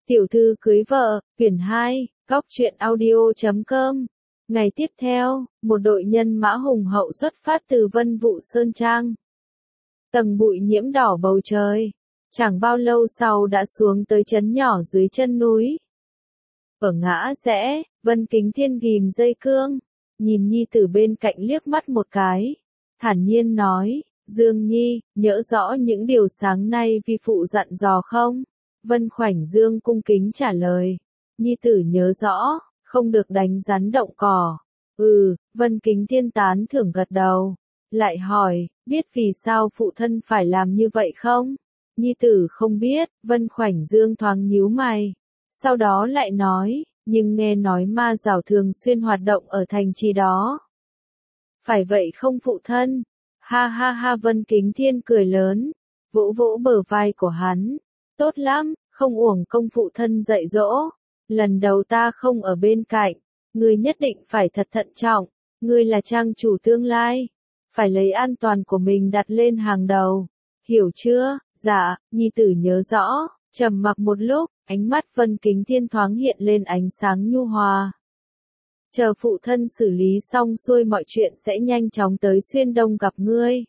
Tiểu thư cưới vợ, quyển 2, góc truyện audio.com. Ngày tiếp theo, một đội nhân mã hùng hậu xuất phát từ Vân Vụ Sơn Trang. Tầng bụi nhiễm đỏ bầu trời. Chẳng bao lâu sau đã xuống tới trấn nhỏ dưới chân núi. Ở ngã rẽ, Vân Kính Thiên ghìm dây cương, nhìn nhi tử bên cạnh liếc mắt một cái. Thản nhiên nói, Dương Nhi, nhớ rõ những điều sáng nay vi phụ dặn dò không? Vân Khoảnh Dương cung kính trả lời. Nhi tử nhớ rõ, không được đánh rắn động cỏ. Vân Kính Thiên tán thưởng gật đầu. Lại hỏi, biết vì sao phụ thân phải làm như vậy không? Nhi tử không biết, Vân Khoảnh Dương thoáng nhíu mày. Sau đó lại nói, nhưng nghe nói ma giảo thường xuyên hoạt động ở thành trì đó. Phải vậy không phụ thân? Ha ha ha, Vân Kính Thiên cười lớn, vỗ vỗ bờ vai của hắn. Tốt lắm, không uổng công phụ thân dạy dỗ. Lần đầu ta không ở bên cạnh, ngươi nhất định phải thật thận trọng. Ngươi là trang chủ tương lai, phải lấy an toàn của mình đặt lên hàng đầu. Hiểu chưa? Dạ, nhi tử nhớ rõ. Trầm mặc một lúc, ánh mắt Vân Kính Thiên thoáng hiện lên ánh sáng nhu hòa. Chờ phụ thân xử lý xong xuôi mọi chuyện sẽ nhanh chóng tới Xuyên Đông gặp ngươi.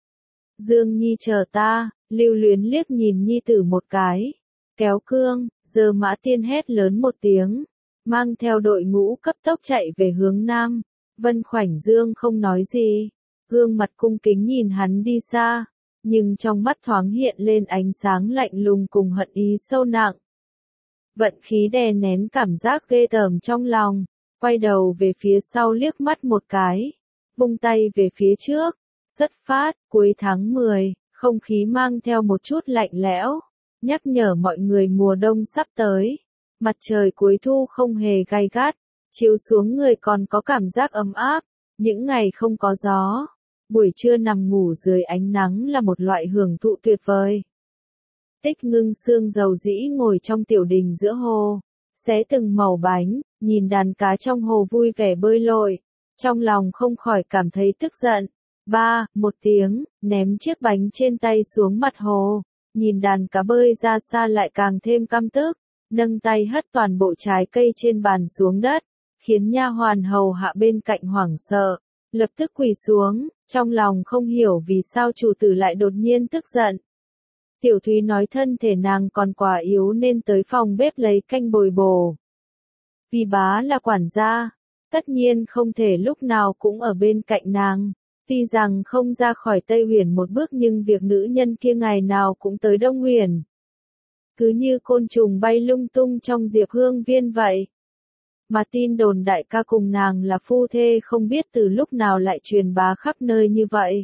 Dương Nhi chờ ta. Lưu Luyến liếc nhìn nhi tử một cái, kéo cương, giờ Mã Tiên hét lớn một tiếng, mang theo đội ngũ cấp tốc chạy về hướng nam. Vân Khoảnh Dương không nói gì, gương mặt cung kính nhìn hắn đi xa, nhưng trong mắt thoáng hiện lên ánh sáng lạnh lùng cùng hận ý sâu nặng. Vận khí đè nén cảm giác ghê tởm trong lòng, quay đầu về phía sau liếc mắt một cái, vung tay về phía trước, xuất phát. Cuối tháng 10. Không khí mang theo một chút lạnh lẽo, nhắc nhở mọi người mùa đông sắp tới. Mặt trời cuối thu không hề gay gắt, chiếu xuống người còn có cảm giác ấm áp. Những ngày không có gió, buổi trưa nằm ngủ dưới ánh nắng là một loại hưởng thụ tuyệt vời. Tích Ngưng Sương dầu dĩ ngồi trong tiểu đình giữa hồ, xé từng mẩu bánh, nhìn đàn cá trong hồ vui vẻ bơi lội, trong lòng không khỏi cảm thấy tức giận. Một tiếng, ném chiếc bánh trên tay xuống mặt hồ, nhìn đàn cá bơi ra xa lại càng thêm căm tức, nâng tay hất toàn bộ trái cây trên bàn xuống đất, khiến nha hoàn hầu hạ bên cạnh hoảng sợ, lập tức quỳ xuống, trong lòng không hiểu vì sao chủ tử lại đột nhiên tức giận. Tiểu Thúy nói thân thể nàng còn quá yếu nên tới phòng bếp lấy canh bồi bổ. Vì bá là quản gia, tất nhiên không thể lúc nào cũng ở bên cạnh nàng. Tuy rằng không ra khỏi Tây Huyền một bước nhưng việc nữ nhân kia ngày nào cũng tới Đông Huyền. Cứ như côn trùng bay lung tung trong Diệp Hương Viên vậy. Mà tin đồn đại ca cùng nàng là phu thê không biết từ lúc nào lại truyền bá khắp nơi như vậy.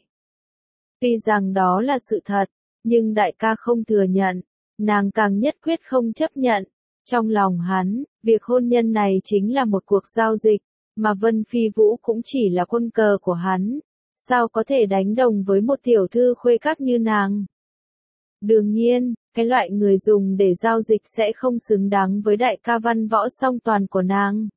Tuy rằng đó là sự thật, nhưng đại ca không thừa nhận, nàng càng nhất quyết không chấp nhận. Trong lòng hắn, việc hôn nhân này chính là một cuộc giao dịch, mà Vân Phi Vũ cũng chỉ là quân cờ của hắn. Sao có thể đánh đồng với một tiểu thư khuê các như nàng? Đương nhiên, cái loại người dùng để giao dịch sẽ không xứng đáng với đại ca văn võ song toàn của nàng.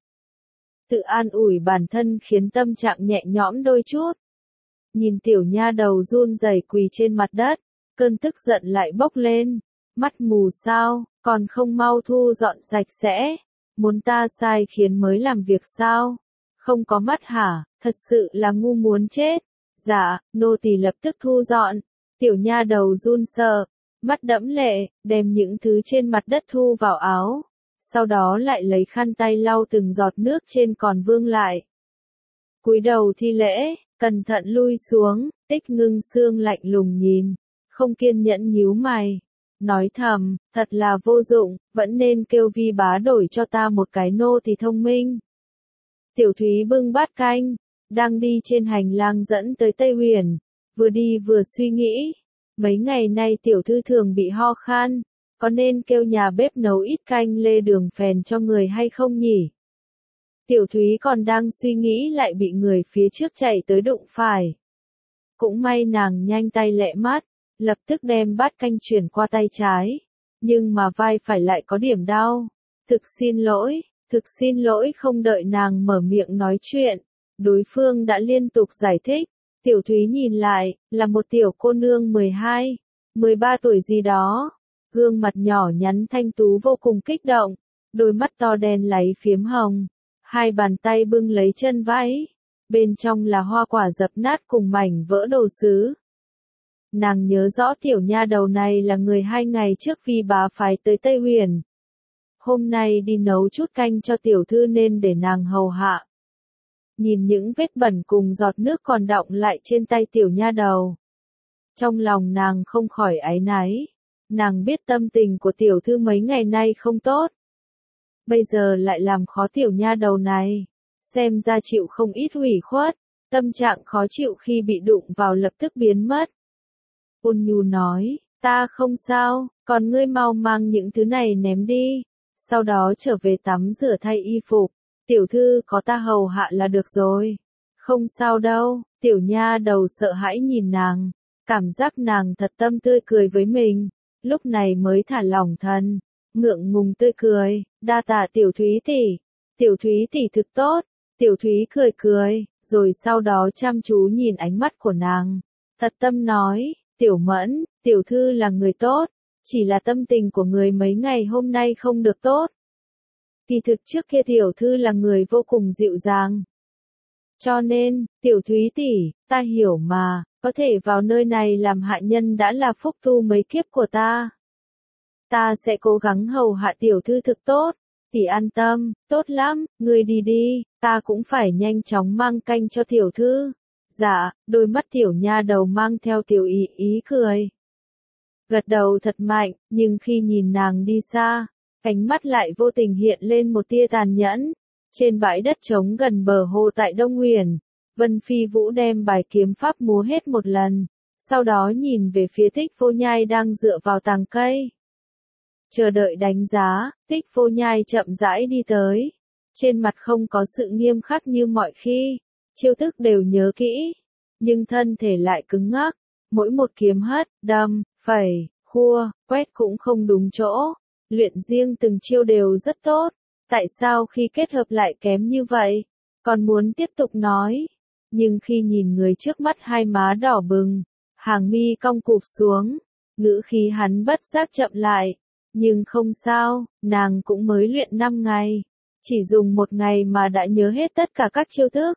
Tự an ủi bản thân khiến tâm trạng nhẹ nhõm đôi chút. Nhìn tiểu nha đầu run rẩy quỳ trên mặt đất, cơn tức giận lại bốc lên. Mắt mù sao, còn không mau thu dọn sạch sẽ. Muốn ta sai khiến mới làm việc sao? Không có mắt hả, thật sự là ngu muốn chết. Dạ, nô tỳ lập tức thu dọn. Tiểu nha đầu run sợ, mắt đẫm lệ, đem những thứ trên mặt đất thu vào áo. Sau đó lại lấy khăn tay lau từng giọt nước trên còn vương lại. Cúi đầu thi lễ, cẩn thận lui xuống. Tích Ngưng Sương lạnh lùng nhìn, không kiên nhẫn nhíu mày. Nói thầm, thật là vô dụng, vẫn nên kêu Vi bá đổi cho ta một cái nô tỳ thông minh. Tiểu Thúy bưng bát canh, đang đi trên hành lang dẫn tới Tây Huyền, vừa đi vừa suy nghĩ. Mấy ngày nay tiểu thư thường bị ho khan, có nên kêu nhà bếp nấu ít canh lê đường phèn cho người hay không nhỉ? Tiểu Thúy còn đang suy nghĩ lại bị người phía trước chạy tới đụng phải. Cũng may nàng nhanh tay lẹ mắt, lập tức đem bát canh chuyển qua tay trái. Nhưng mà vai phải lại có điểm đau. Thực xin lỗi, không đợi nàng mở miệng nói chuyện. Đối phương đã liên tục giải thích. Tiểu Thúy nhìn lại, là một tiểu cô nương 12, 13 tuổi gì đó. gương mặt nhỏ nhắn thanh tú vô cùng kích động, đôi mắt to đen láy phiếm hồng, hai bàn tay bưng lấy chân váy, bên trong là hoa quả dập nát cùng mảnh vỡ đồ sứ. Nàng nhớ rõ tiểu nha đầu này là người 2 ngày trước Vi bá phái tới Tây Huyền. Hôm nay đi nấu chút canh cho tiểu thư nên để nàng hầu hạ. Nhìn những vết bẩn cùng giọt nước còn đọng lại trên tay tiểu nha đầu. Trong lòng nàng không khỏi áy náy. Nàng biết tâm tình của tiểu thư mấy ngày nay không tốt. Bây giờ lại làm khó tiểu nha đầu này. Xem ra chịu không ít ủy khuất. Tâm trạng khó chịu khi bị đụng vào lập tức biến mất. Ôn nhu nói, ta không sao, còn ngươi mau mang những thứ này ném đi. Sau đó trở về tắm rửa thay y phục. Tiểu thư có ta hầu hạ là được rồi. Không sao đâu, tiểu nha đầu sợ hãi nhìn nàng. Cảm giác nàng thật tâm tươi cười với mình. Lúc này mới thả lỏng thân. Ngượng ngùng tươi cười, đa tạ tiểu Thúy tỷ. Tiểu Thúy tỷ thực tốt. Tiểu Thúy cười cười, rồi sau đó chăm chú nhìn ánh mắt của nàng. Thật tâm nói, tiểu Mẫn, tiểu thư là người tốt. Chỉ là tâm tình của người mấy ngày hôm nay không được tốt. Kỳ thực trước kia tiểu thư là người vô cùng dịu dàng. Cho nên, tiểu Thúy tỷ, ta hiểu mà, có thể vào nơi này làm hạ nhân đã là phúc tu mấy kiếp của ta. Ta sẽ cố gắng hầu hạ tiểu thư thực tốt. Tỷ an tâm, tốt lắm, ngươi đi đi, ta cũng phải nhanh chóng mang canh cho tiểu thư. Dạ, đôi mắt tiểu nha đầu mang theo tiểu ý cười. Gật đầu thật mạnh, nhưng khi nhìn nàng đi xa, ánh mắt lại vô tình hiện lên một tia tàn nhẫn. Trên bãi đất trống gần bờ hồ tại Đông Huyền, Vân Phi Vũ đem bài kiếm pháp múa hết một lần, sau đó nhìn về phía Tích Vô Nhai đang dựa vào tàng cây. Chờ đợi đánh giá, Tích Vô Nhai chậm rãi đi tới. Trên mặt không có sự nghiêm khắc như mọi khi, chiêu thức đều nhớ kỹ, nhưng thân thể lại cứng ngắc. Mỗi một kiếm hất, đâm, phẩy, khua, quét cũng không đúng chỗ. Luyện riêng từng chiêu đều rất tốt. Tại sao khi kết hợp lại kém như vậy? Còn muốn tiếp tục nói. Nhưng khi nhìn người trước mắt hai má đỏ bừng, hàng mi cong cụp xuống, ngữ khí hắn bất giác chậm lại. Nhưng không sao, nàng cũng mới luyện 5 ngày. Chỉ dùng 1 ngày mà đã nhớ hết tất cả các chiêu thức.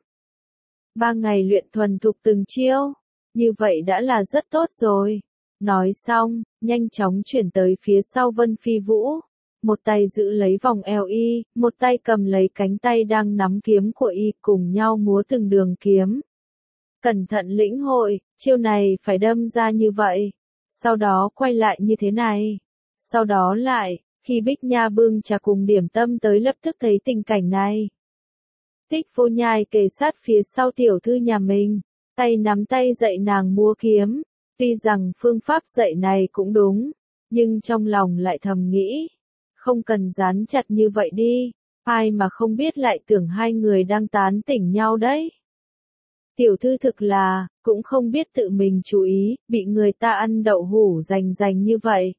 3 ngày luyện thuần thục từng chiêu. Như vậy đã là rất tốt rồi. Nói xong, nhanh chóng chuyển tới phía sau Vân Phi Vũ. Một tay giữ lấy vòng eo y, một tay cầm lấy cánh tay đang nắm kiếm của y cùng nhau múa từng đường kiếm. Cẩn thận lĩnh hội, chiêu này phải đâm ra như vậy. Sau đó quay lại như thế này. Sau đó lại, khi Bích Nha bưng trà cùng điểm tâm tới lập tức thấy tình cảnh này. Tích Vô Nhai kề sát phía sau tiểu thư nhà mình, tay nắm tay dạy nàng múa kiếm. Tuy rằng phương pháp dạy này cũng đúng, nhưng trong lòng lại thầm nghĩ. Không cần dán chặt như vậy đi, ai mà không biết lại tưởng hai người đang tán tỉnh nhau đấy. Tiểu thư thực là, cũng không biết tự mình chú ý, bị người ta ăn đậu hũ rành như vậy.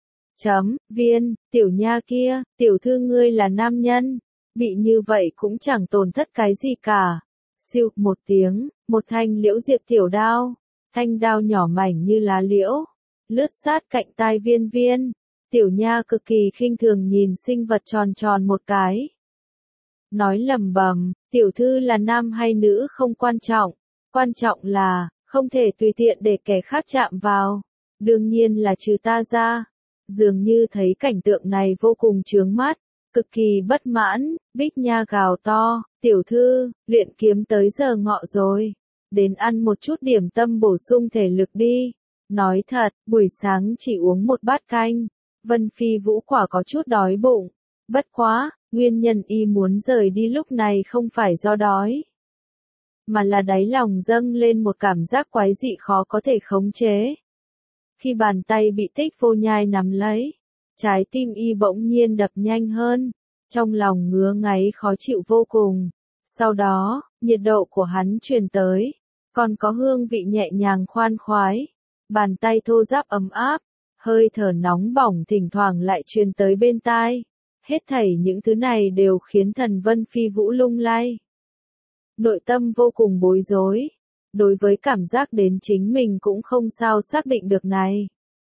Viên, tiểu nha kia, tiểu thư ngươi là nam nhân, bị như vậy cũng chẳng tổn thất cái gì cả. Siêu một tiếng, một thanh liễu diệp tiểu đao, thanh đao nhỏ mảnh như lá liễu, lướt sát cạnh tai Viên. Tiểu nha cực kỳ khinh thường nhìn sinh vật tròn tròn một cái. Nói lầm bầm, tiểu thư là nam hay nữ không quan trọng là, không thể tùy tiện để kẻ khác chạm vào. Đương nhiên là trừ ta ra. Dường như thấy cảnh tượng này vô cùng chướng mắt, cực kỳ bất mãn, Bích Nha gào to, tiểu thư, luyện kiếm tới giờ ngọ rồi. Đến ăn một chút điểm tâm bổ sung thể lực đi. Nói thật, buổi sáng chỉ uống 1 bát canh. Vân Phi Vũ quả có chút đói bụng. Bất quá, nguyên nhân y muốn rời đi lúc này không phải do đói, mà là đáy lòng dâng lên một cảm giác quái dị khó có thể khống chế. Khi bàn tay bị Tích Vô Nhai nắm lấy, trái tim y bỗng nhiên đập nhanh hơn, trong lòng ngứa ngáy khó chịu vô cùng. Sau đó, nhiệt độ của hắn truyền tới, còn có hương vị nhẹ nhàng khoan khoái, bàn tay thô ráp ấm áp. Hơi thở nóng bỏng thỉnh thoảng lại truyền tới bên tai. Hết thảy những thứ này đều khiến thần Vân Phi Vũ lung lay. Nội tâm vô cùng bối rối. Đối với cảm giác đến chính mình cũng không sao xác định được này.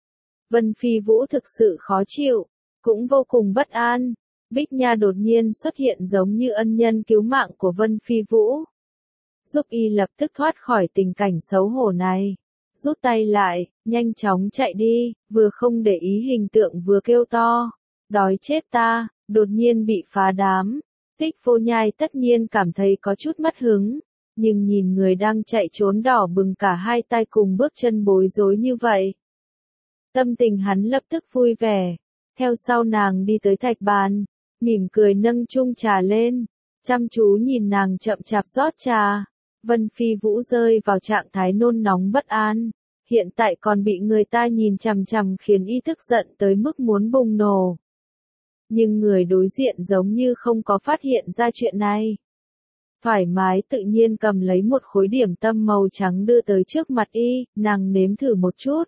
Vân Phi Vũ thực sự khó chịu, cũng vô cùng bất an. Bích Nha đột nhiên xuất hiện giống như ân nhân cứu mạng của Vân Phi Vũ, giúp y lập tức thoát khỏi tình cảnh xấu hổ này. Rút tay lại, nhanh chóng chạy đi, vừa không để ý hình tượng vừa kêu to. Đói chết ta, đột nhiên bị phá đám. Tích Vô Nhai tất nhiên cảm thấy có chút mất hứng, nhưng nhìn người đang chạy trốn đỏ bừng cả hai tay cùng bước chân bối rối như vậy. Tâm tình hắn lập tức vui vẻ, theo sau nàng đi tới thạch bàn, mỉm cười nâng chung trà lên, chăm chú nhìn nàng chậm chạp rót trà. Vân Phi Vũ rơi vào trạng thái nôn nóng bất an, hiện tại còn bị người ta nhìn chằm chằm khiến y tức giận tới mức muốn bùng nổ. Nhưng người đối diện giống như không có phát hiện ra chuyện này. Thoải mái tự nhiên cầm lấy một khối điểm tâm màu trắng đưa tới trước mặt y, nàng nếm thử một chút.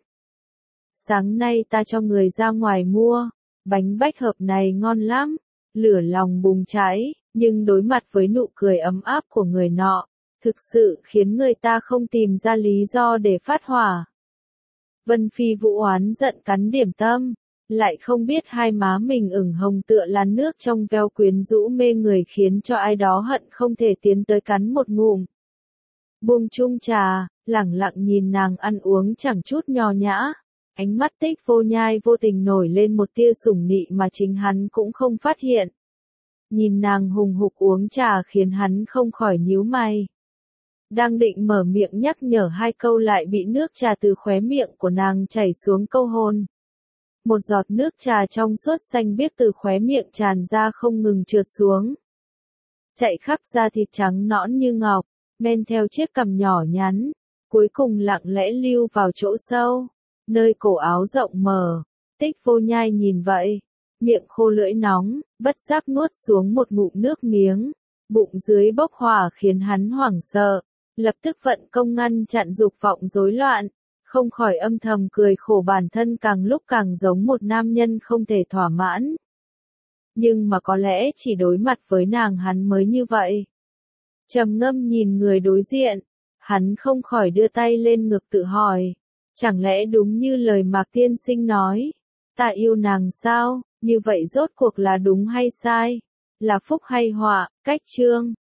Sáng nay ta cho người ra ngoài mua, bánh bách hợp này ngon lắm, lửa lòng bùng cháy, nhưng đối mặt với nụ cười ấm áp của người nọ, thực sự khiến người ta không tìm ra lý do để phát hỏa. Vân Phi Vũ oán giận cắn điểm tâm, lại không biết hai má mình ửng hồng tựa làn nước trong veo quyến rũ mê người khiến cho ai đó hận không thể tiến tới cắn một ngụm. Buông chung trà, lẳng lặng nhìn nàng ăn uống chẳng chút nho nhã, ánh mắt Tích Vô Nhai vô tình nổi lên một tia sủng nị mà chính hắn cũng không phát hiện. Nhìn nàng hùng hục uống trà khiến hắn không khỏi nhíu mày. Đang định mở miệng nhắc nhở hai câu lại bị nước trà từ khóe miệng của nàng chảy xuống câu hôn. Một giọt nước trà trong suốt xanh biếc từ khóe miệng tràn ra không ngừng trượt xuống. Chạy khắp da thịt trắng nõn như ngọc, men theo chiếc cằm nhỏ nhắn, cuối cùng lặng lẽ lưu vào chỗ sâu, nơi cổ áo rộng mở. Tích Vô Nhai nhìn vậy, miệng khô lưỡi nóng, bất giác nuốt xuống một ngụm nước miếng, bụng dưới bốc hỏa khiến hắn hoảng sợ, lập tức vận công ngăn chặn dục vọng rối loạn, không khỏi âm thầm cười khổ bản thân càng lúc càng giống một nam nhân không thể thỏa mãn. Nhưng mà có lẽ chỉ đối mặt với nàng hắn mới như vậy. Trầm ngâm nhìn người đối diện, hắn không khỏi đưa tay lên ngực tự hỏi, chẳng lẽ đúng như lời Mạc Tiên Sinh nói, ta yêu nàng sao, như vậy rốt cuộc là đúng hay sai, là phúc hay họa, cách chương.